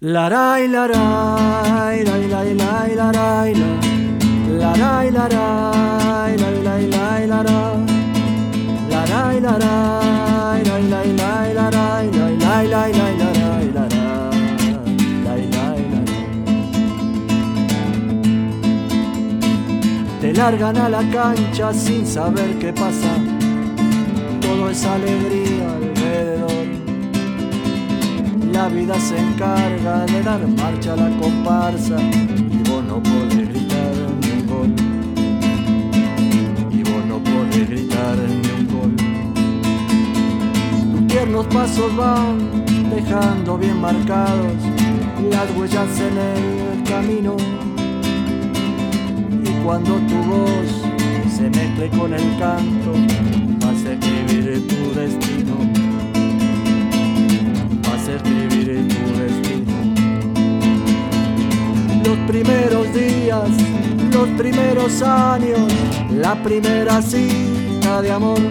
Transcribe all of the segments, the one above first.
Laray, laray, lay, lay, lay, laray, laray, laray, lay, lay, lay, laray, laray, laray, lay, lay, lay, laray, lay, lay, lay, lay, laray, lay, lay, laray. Te largan a la cancha sin saber qué pasa, todo es alegría alrededor. La vida se encarga de dar marcha a la comparsa y vos no podés gritar ni un gol. Y vos no podés gritar ni un gol. Tus tiernos pasos van dejando bien marcados las huellas en el camino. Y cuando tu voz se mezcle con el canto, vas a escribir tu destino. Escribiré tu destino. Los primeros días, los primeros años, la primera cita de amor.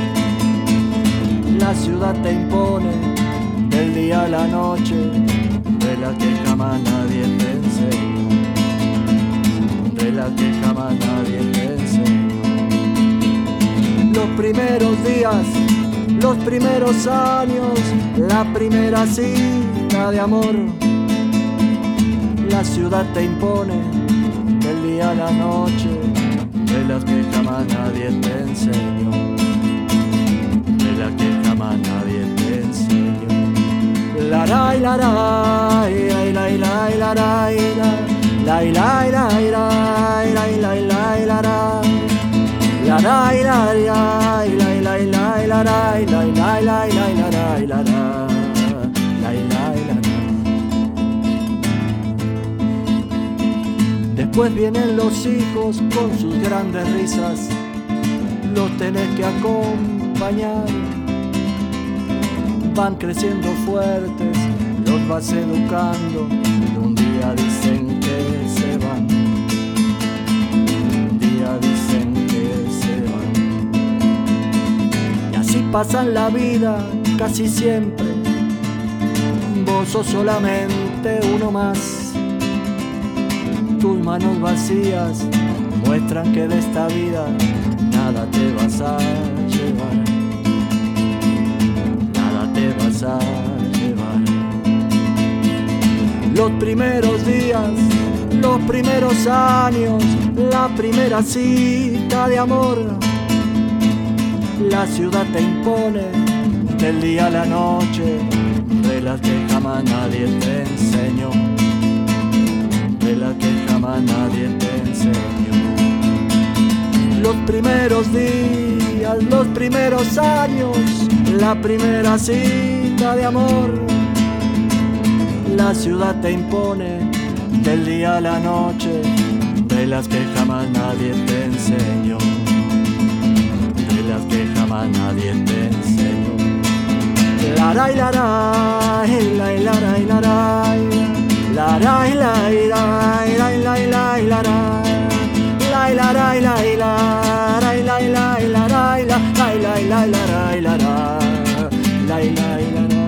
La ciudad te impone del día a la noche, de la que jamás nadie te enseñó, de la que jamás nadie te enseñó. Los primeros días, los primeros años, la primera cita de amor. La ciudad te impone del día a la noche, de las que jamás nadie te enseñó, de las que jamás nadie te enseñó. Laray, laray, lay, lay, lay, laray, lay, lay, lay, lay, lay, lay, lay, laray. Laray, laray, lay, lay, lay, laray, lay, lay, lay, lay, laray, laray, lay, lay, laray. Después vienen los hijos con sus grandes risas, los tenés que acompañar. Van creciendo fuertes, los vas educando y un día dicen que se van. Un día dicen pasan la vida casi siempre, vos sos solamente uno más. Tus manos vacías muestran que de esta vida nada te vas a llevar, nada te vas a llevar. Los primeros días, los primeros años, la primera cita de amor. La ciudad te impone del día a la noche, reglas que jamás nadie te enseñó, reglas que jamás nadie te enseñó. Los primeros días, los primeros años, la primera cita de amor. La ciudad te impone del día a la noche, reglas que jamás nadie te enseñó, las que jamás nadie te enseñó. Laray, laray, lay, laray, laray, laray, lay, lay, lay, lay, lay, laray, lay, laray, lay, laray, lay, lay, laray, lay, lay, lay, laray, laray, lay, lay, laray.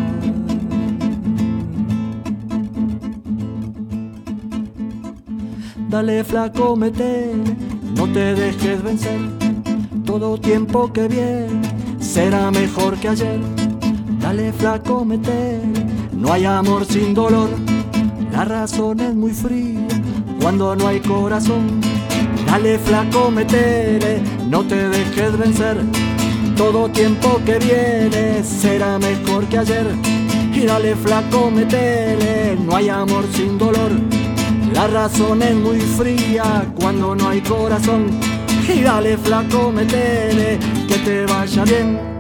Dale flaco, metele, no te dejes vencer. Todo tiempo que viene será mejor que ayer. Dale flaco, metele, no hay amor sin dolor. La razón es muy fría cuando no hay corazón. Dale flaco, metele, no te dejes vencer. Todo tiempo que viene será mejor que ayer. Y dale flaco, metele, no hay amor sin dolor. La razón es muy fría cuando no hay corazón. Y dale flaco, metele, que te vaya bien.